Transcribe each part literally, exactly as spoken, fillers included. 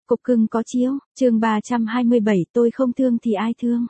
Cục cưng có chiếu, chương ba trăm hai mươi bảy tôi không thương thì ai thương.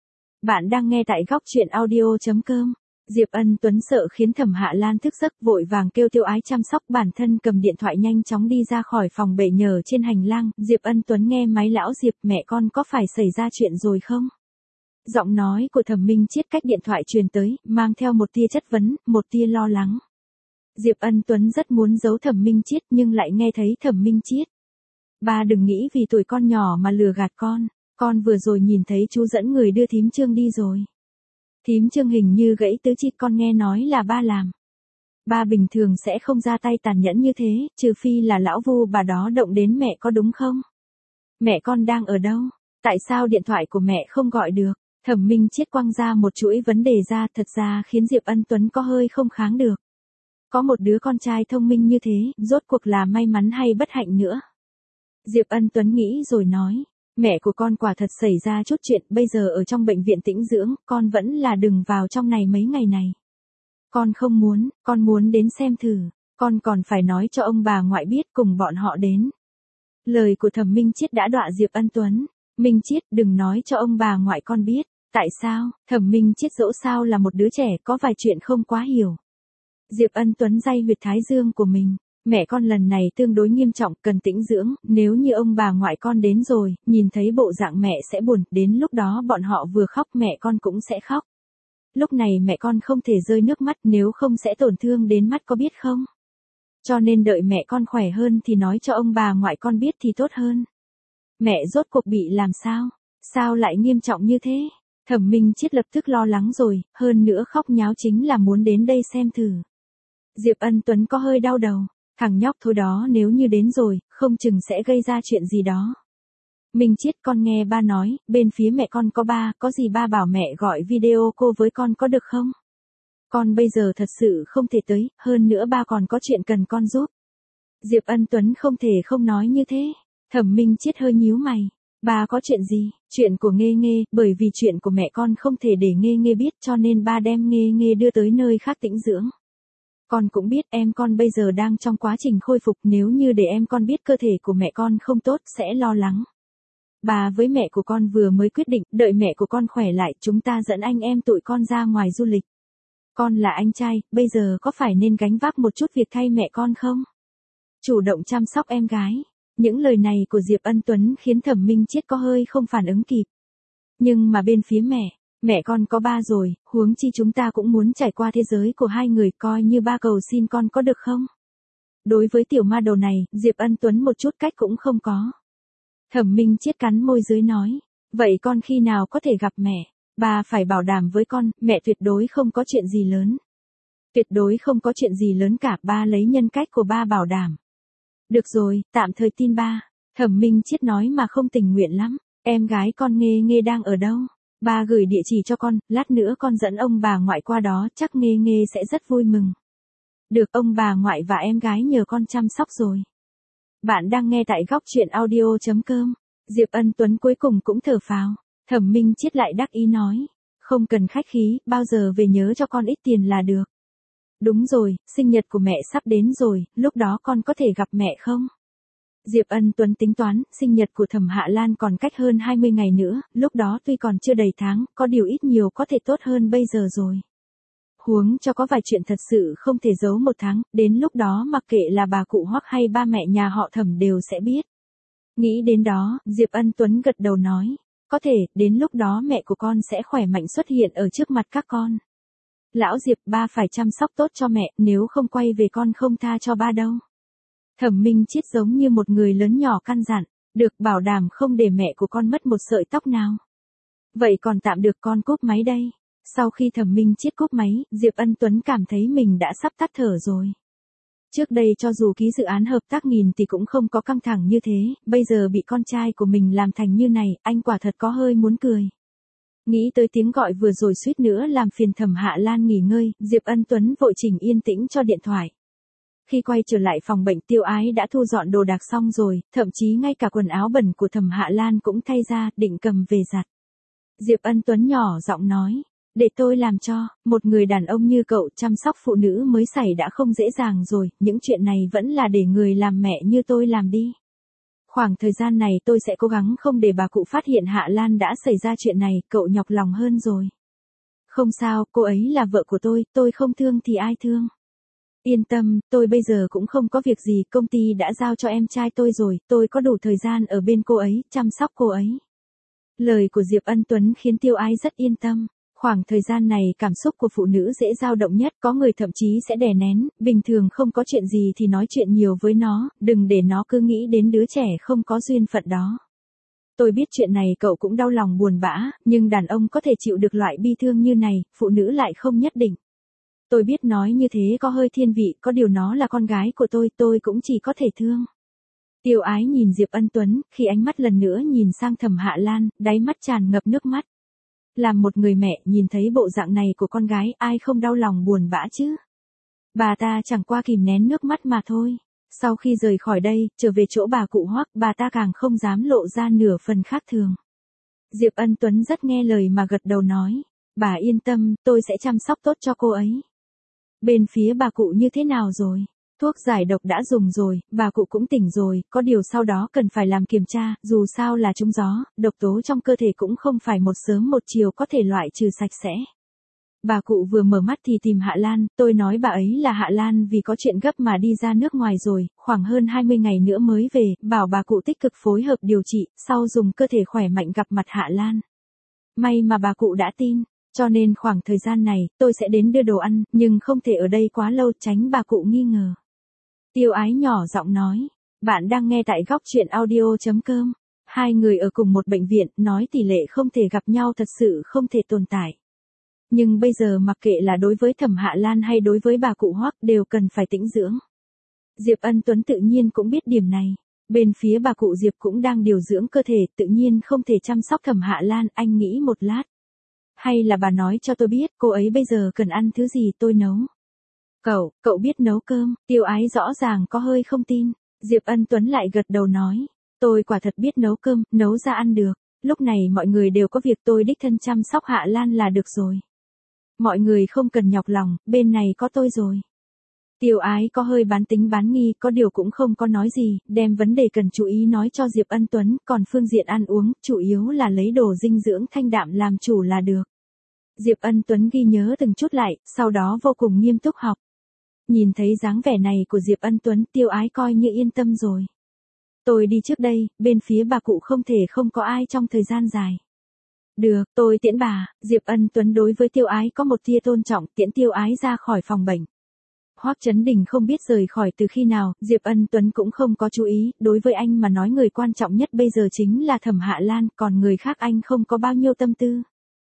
Bạn đang nghe tại góc truyện audio.com. Diệp Ân Tuấn sợ khiến Thẩm Hạ Lan thức giấc, vội vàng kêu Tiêu Ái chăm sóc bản thân, cầm điện thoại nhanh chóng đi ra khỏi phòng bệ nhờ trên hành lang. Diệp Ân Tuấn nghe máy: lão Diệp, mẹ con có phải xảy ra chuyện rồi không? Giọng nói của Thẩm Minh Chiết cách điện thoại truyền tới, mang theo một tia chất vấn, một tia lo lắng. Diệp Ân Tuấn rất muốn giấu Thẩm Minh Chiết nhưng lại nghe thấy Thẩm Minh Chiết: ba đừng nghĩ vì tuổi con nhỏ mà lừa gạt con, con vừa rồi nhìn thấy chú dẫn người đưa thím Trương đi rồi. Thím Trương hình như gãy tứ chi, con nghe nói là ba làm. Ba bình thường sẽ không ra tay tàn nhẫn như thế, trừ phi là lão Vu bà đó động đến mẹ, có đúng không? Mẹ con đang ở đâu? Tại sao điện thoại của mẹ không gọi được? Thẩm Minh Chiết quăng ra một chuỗi vấn đề ra, thật ra khiến Diệp Ân Tuấn có hơi không kháng được. Có một đứa con trai thông minh như thế, rốt cuộc là may mắn hay bất hạnh nữa? Diệp Ân Tuấn nghĩ rồi nói, mẹ của con quả thật xảy ra chút chuyện, bây giờ ở trong bệnh viện tĩnh dưỡng, con vẫn là đừng vào trong này mấy ngày này. Con không muốn, con muốn đến xem thử, con còn phải nói cho ông bà ngoại biết, cùng bọn họ đến. Lời của Thẩm Minh Chiết đã đọa Diệp Ân Tuấn. Minh Chiết, đừng nói cho ông bà ngoại con biết. Tại sao? Thẩm Minh Chiết dẫu sao là một đứa trẻ, có vài chuyện không quá hiểu. Diệp Ân Tuấn day huyệt thái dương của mình. Mẹ con lần này tương đối nghiêm trọng, cần tĩnh dưỡng, nếu như ông bà ngoại con đến rồi, nhìn thấy bộ dạng mẹ sẽ buồn, đến lúc đó bọn họ vừa khóc mẹ con cũng sẽ khóc. Lúc này mẹ con không thể rơi nước mắt, nếu không sẽ tổn thương đến mắt, có biết không? Cho nên đợi mẹ con khỏe hơn thì nói cho ông bà ngoại con biết thì tốt hơn. Mẹ rốt cuộc bị làm sao? Sao lại nghiêm trọng như thế? Thẩm Minh Chiết lập tức lo lắng rồi, hơn nữa khóc nháo chính là muốn đến đây xem thử. Diệp Ân Tuấn có hơi đau đầu. Thằng nhóc thôi đó, nếu như đến rồi, không chừng sẽ gây ra chuyện gì đó. Minh Chiết, con nghe ba nói, bên phía mẹ con có ba, có gì ba bảo mẹ gọi video cô với con có được không? Con bây giờ thật sự không thể tới, hơn nữa ba còn có chuyện cần con giúp. Diệp Ân Tuấn không thể không nói như thế. Thẩm Minh Chiết hơi nhíu mày. Ba có chuyện gì? Chuyện của Nghê Nghê, bởi vì chuyện của mẹ con không thể để Nghê Nghê biết, cho nên ba đem Nghê Nghê đưa tới nơi khác tĩnh dưỡng. Con cũng biết em con bây giờ đang trong quá trình khôi phục, nếu như để em con biết cơ thể của mẹ con không tốt sẽ lo lắng. Bà với mẹ của con vừa mới quyết định, đợi mẹ của con khỏe lại, chúng ta dẫn anh em tụi con ra ngoài du lịch. Con là anh trai, bây giờ có phải nên gánh vác một chút việc thay mẹ con không? Chủ động chăm sóc em gái. Những lời này của Diệp Ân Tuấn khiến Thẩm Minh Chiết có hơi không phản ứng kịp. Nhưng mà bên phía mẹ, mẹ con có ba rồi, huống chi chúng ta cũng muốn trải qua thế giới của hai người, coi như ba cầu xin con có được không? Đối với tiểu ma đầu này, Diệp Ân Tuấn một chút cách cũng không có. Thẩm Minh Chiết cắn môi dưới nói, vậy con khi nào có thể gặp mẹ? Ba phải bảo đảm với con, mẹ tuyệt đối không có chuyện gì lớn. Tuyệt đối không có chuyện gì lớn cả, ba lấy nhân cách của ba bảo đảm. Được rồi, tạm thời tin ba. Thẩm Minh Chiết nói mà không tình nguyện lắm. Em gái con Nghê Nghê đang ở đâu? Ba gửi địa chỉ cho con, lát nữa con dẫn ông bà ngoại qua đó, chắc Nghê Nghê sẽ rất vui mừng. Được, ông bà ngoại và em gái nhờ con chăm sóc rồi. Bạn đang nghe tại góc truyện audio.com. Diệp Ân Tuấn cuối cùng cũng thở phào. Thẩm Minh Chiết lại đắc ý nói, không cần khách khí, bao giờ về nhớ cho con ít tiền là được. Đúng rồi, sinh nhật của mẹ sắp đến rồi, lúc đó con có thể gặp mẹ không? Diệp Ân Tuấn tính toán, sinh nhật của Thẩm Hạ Lan còn cách hơn hai mươi ngày nữa, lúc đó tuy còn chưa đầy tháng, có điều ít nhiều có thể tốt hơn bây giờ rồi. Huống cho có vài chuyện thật sự không thể giấu một tháng, đến lúc đó mặc kệ là bà cụ Hoắc hay ba mẹ nhà họ Thẩm đều sẽ biết. Nghĩ đến đó, Diệp Ân Tuấn gật đầu nói, có thể, đến lúc đó mẹ của con sẽ khỏe mạnh xuất hiện ở trước mặt các con. Lão Diệp, ba phải chăm sóc tốt cho mẹ, nếu không quay về con không tha cho ba đâu. Thẩm Minh Chiết giống như một người lớn nhỏ căn dặn, được, bảo đảm không để mẹ của con mất một sợi tóc nào. Vậy còn tạm được, con cúp máy đây. Sau khi Thẩm Minh Chiết cúp máy, Diệp Ân Tuấn cảm thấy mình đã sắp tắt thở rồi. Trước đây cho dù ký dự án hợp tác nghìn thì cũng không có căng thẳng như thế, bây giờ bị con trai của mình làm thành như này, anh quả thật có hơi muốn cười. Nghĩ tới tiếng gọi vừa rồi suýt nữa làm phiền Thẩm Hạ Lan nghỉ ngơi, Diệp Ân Tuấn vội chỉnh yên tĩnh cho điện thoại. Khi quay trở lại phòng bệnh, Tiêu Ái đã thu dọn đồ đạc xong rồi, thậm chí ngay cả quần áo bẩn của Thẩm Hạ Lan cũng thay ra, định cầm về giặt. Diệp Ân Tuấn nhỏ giọng nói, để tôi làm cho, một người đàn ông như cậu chăm sóc phụ nữ mới xảy đã không dễ dàng rồi, những chuyện này vẫn là để người làm mẹ như tôi làm đi. Khoảng thời gian này tôi sẽ cố gắng không để bà cụ phát hiện Hạ Lan đã xảy ra chuyện này, cậu nhọc lòng hơn rồi. Không sao, cô ấy là vợ của tôi, tôi không thương thì ai thương. Yên tâm, tôi bây giờ cũng không có việc gì, công ty đã giao cho em trai tôi rồi, tôi có đủ thời gian ở bên cô ấy, chăm sóc cô ấy. Lời của Diệp Ân Tuấn khiến Tiêu Ái rất yên tâm. Khoảng thời gian này cảm xúc của phụ nữ dễ dao động nhất, có người thậm chí sẽ đè nén, bình thường không có chuyện gì thì nói chuyện nhiều với nó, đừng để nó cứ nghĩ đến đứa trẻ không có duyên phận đó. Tôi biết chuyện này cậu cũng đau lòng buồn bã, nhưng đàn ông có thể chịu được loại bi thương như này, phụ nữ lại không nhất định. Tôi biết nói như thế có hơi thiên vị, có điều nó là con gái của tôi, tôi cũng chỉ có thể thương. Tiêu Ái nhìn Diệp Ân Tuấn, khi ánh mắt lần nữa nhìn sang Thẩm Hạ Lan, đáy mắt tràn ngập nước mắt. Làm một người mẹ nhìn thấy bộ dạng này của con gái, ai không đau lòng buồn bã chứ? Bà ta chẳng qua kìm nén nước mắt mà thôi. Sau khi rời khỏi đây, trở về chỗ bà cụ Hoắc, bà ta càng không dám lộ ra nửa phần khác thường. Diệp Ân Tuấn rất nghe lời mà gật đầu nói, bà yên tâm, tôi sẽ chăm sóc tốt cho cô ấy. Bên phía bà cụ như thế nào rồi? Thuốc giải độc đã dùng rồi, bà cụ cũng tỉnh rồi, có điều sau đó cần phải làm kiểm tra, dù sao là trúng gió, độc tố trong cơ thể cũng không phải một sớm một chiều có thể loại trừ sạch sẽ. Bà cụ vừa mở mắt thì tìm Hạ Lan, tôi nói bà ấy là Hạ Lan vì có chuyện gấp mà đi ra nước ngoài rồi, khoảng hơn hai mươi ngày nữa mới về, bảo bà cụ tích cực phối hợp điều trị, sau dùng cơ thể khỏe mạnh gặp mặt Hạ Lan. May mà bà cụ đã tin. Cho nên khoảng thời gian này, tôi sẽ đến đưa đồ ăn, nhưng không thể ở đây quá lâu tránh bà cụ nghi ngờ. Tiêu Ái nhỏ giọng nói, bạn đang nghe tại góc truyện audio chấm com. Hai người ở cùng một bệnh viện, nói tỷ lệ không thể gặp nhau thật sự không thể tồn tại. Nhưng bây giờ mặc kệ là đối với Thẩm Hạ Lan hay đối với bà cụ Hoắc đều cần phải tĩnh dưỡng. Diệp Ân Tuấn tự nhiên cũng biết điểm này. Bên phía bà cụ Diệp cũng đang điều dưỡng cơ thể, tự nhiên không thể chăm sóc Thẩm Hạ Lan, anh nghĩ một lát. Hay là bà nói cho tôi biết cô ấy bây giờ cần ăn thứ gì tôi nấu. Cậu, cậu biết nấu cơm, Tiêu Ái rõ ràng có hơi không tin. Diệp Ân Tuấn lại gật đầu nói, tôi quả thật biết nấu cơm, nấu ra ăn được. Lúc này mọi người đều có việc tôi đích thân chăm sóc Hạ Lan là được rồi. Mọi người không cần nhọc lòng, bên này có tôi rồi. Tiêu Ái có hơi bán tính bán nghi, có điều cũng không có nói gì, đem vấn đề cần chú ý nói cho Diệp Ân Tuấn, còn phương diện ăn uống, chủ yếu là lấy đồ dinh dưỡng thanh đạm làm chủ là được. Diệp Ân Tuấn ghi nhớ từng chút lại, sau đó vô cùng nghiêm túc học. Nhìn thấy dáng vẻ này của Diệp Ân Tuấn, Tiêu Ái coi như yên tâm rồi. Tôi đi trước đây, bên phía bà cụ không thể không có ai trong thời gian dài. Được, tôi tiễn bà. Diệp Ân Tuấn đối với Tiêu Ái có một tia tôn trọng, tiễn Tiêu Ái ra khỏi phòng bệnh. Hoắc Chấn Đình không biết rời khỏi từ khi nào, Diệp Ân Tuấn cũng không có chú ý, đối với anh mà nói người quan trọng nhất bây giờ chính là Thẩm Hạ Lan, còn người khác anh không có bao nhiêu tâm tư.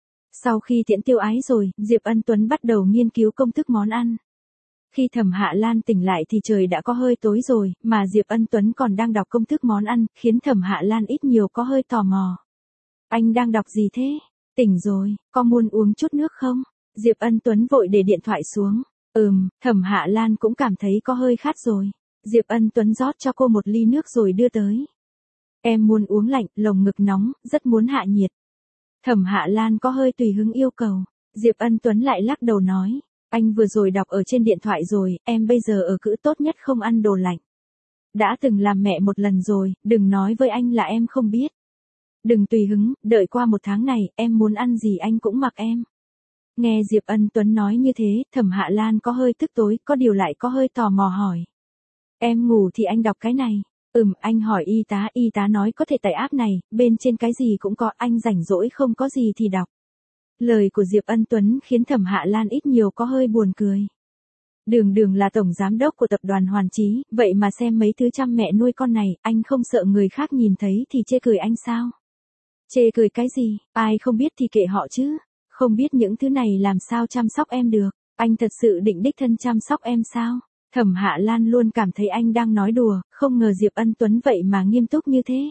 Sau khi tiễn Tiêu Ái rồi, Diệp Ân Tuấn bắt đầu nghiên cứu công thức món ăn. Khi Thẩm Hạ Lan tỉnh lại thì trời đã có hơi tối rồi, mà Diệp Ân Tuấn còn đang đọc công thức món ăn, khiến Thẩm Hạ Lan ít nhiều có hơi tò mò. Anh đang đọc gì thế? Tỉnh rồi, có muốn uống chút nước không? Diệp Ân Tuấn vội để điện thoại xuống. Ừm, Thẩm Hạ Lan cũng cảm thấy có hơi khát rồi. Diệp Ân Tuấn rót cho cô một ly nước rồi đưa tới. Em muốn uống lạnh, lồng ngực nóng, rất muốn hạ nhiệt. Thẩm Hạ Lan có hơi tùy hứng yêu cầu. Diệp Ân Tuấn lại lắc đầu nói, anh vừa rồi đọc ở trên điện thoại rồi, em bây giờ ở cữ tốt nhất không ăn đồ lạnh. Đã từng làm mẹ một lần rồi, đừng nói với anh là em không biết. Đừng tùy hứng, đợi qua một tháng này, em muốn ăn gì anh cũng mặc em. Nghe Diệp Ân Tuấn nói như thế, Thẩm Hạ Lan có hơi tức tối, có điều lại có hơi tò mò hỏi. Em ngủ thì anh đọc cái này. Ừm, anh hỏi y tá, y tá nói có thể tải app này, bên trên cái gì cũng có, anh rảnh rỗi không có gì thì đọc. Lời của Diệp Ân Tuấn khiến Thẩm Hạ Lan ít nhiều có hơi buồn cười. Đường Đường là tổng giám đốc của tập đoàn Hoàn Chí, vậy mà xem mấy thứ chăm mẹ nuôi con này, anh không sợ người khác nhìn thấy thì chê cười anh sao? Chê cười cái gì, ai không biết thì kệ họ chứ, không biết những thứ này làm sao chăm sóc em được, anh thật sự định đích thân chăm sóc em sao? Thẩm Hạ Lan luôn cảm thấy anh đang nói đùa, không ngờ Diệp Ân Tuấn vậy mà nghiêm túc như thế.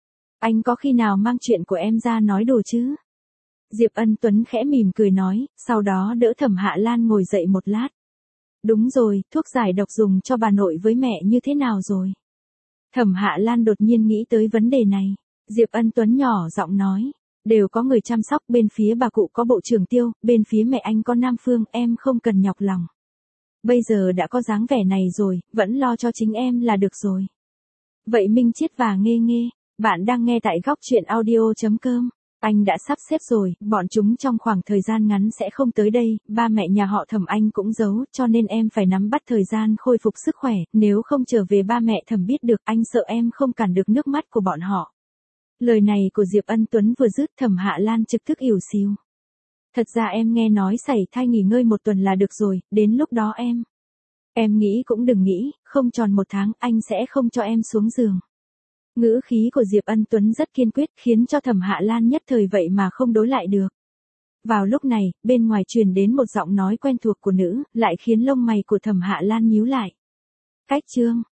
Anh có khi nào mang chuyện của em ra nói đùa chứ? Diệp Ân Tuấn khẽ mỉm cười nói, sau đó đỡ Thẩm Hạ Lan ngồi dậy một lát. Đúng rồi, thuốc giải độc dùng cho bà nội với mẹ như thế nào rồi? Thẩm Hạ Lan đột nhiên nghĩ tới vấn đề này. Diệp Ân Tuấn nhỏ giọng nói, đều có người chăm sóc, bên phía bà cụ có bộ trưởng Tiêu, bên phía mẹ anh có Nam Phương, em không cần nhọc lòng. Bây giờ đã có dáng vẻ này rồi, vẫn lo cho chính em là được rồi. Vậy Minh Chiết và Nghê Nghê, bạn đang nghe tại góc chuyện audio chấm com. Anh đã sắp xếp rồi, bọn chúng trong khoảng thời gian ngắn sẽ không tới đây, ba mẹ nhà họ Thẩm anh cũng giấu, cho nên em phải nắm bắt thời gian khôi phục sức khỏe, nếu không trở về ba mẹ Thẩm biết được, anh sợ em không cản được nước mắt của bọn họ. Lời này của Diệp Ân Tuấn vừa dứt, Thẩm Hạ Lan trực tức ỉu xìu. Thật ra em nghe nói sảy thai nghỉ ngơi một tuần là được rồi, đến lúc đó em. Em nghĩ cũng đừng nghĩ, không tròn một tháng anh sẽ không cho em xuống giường. Ngữ khí của Diệp Ân Tuấn rất kiên quyết khiến cho Thẩm Hạ Lan nhất thời vậy mà không đối lại được. Vào lúc này, bên ngoài truyền đến một giọng nói quen thuộc của nữ, lại khiến lông mày của Thẩm Hạ Lan nhíu lại. Cách chương,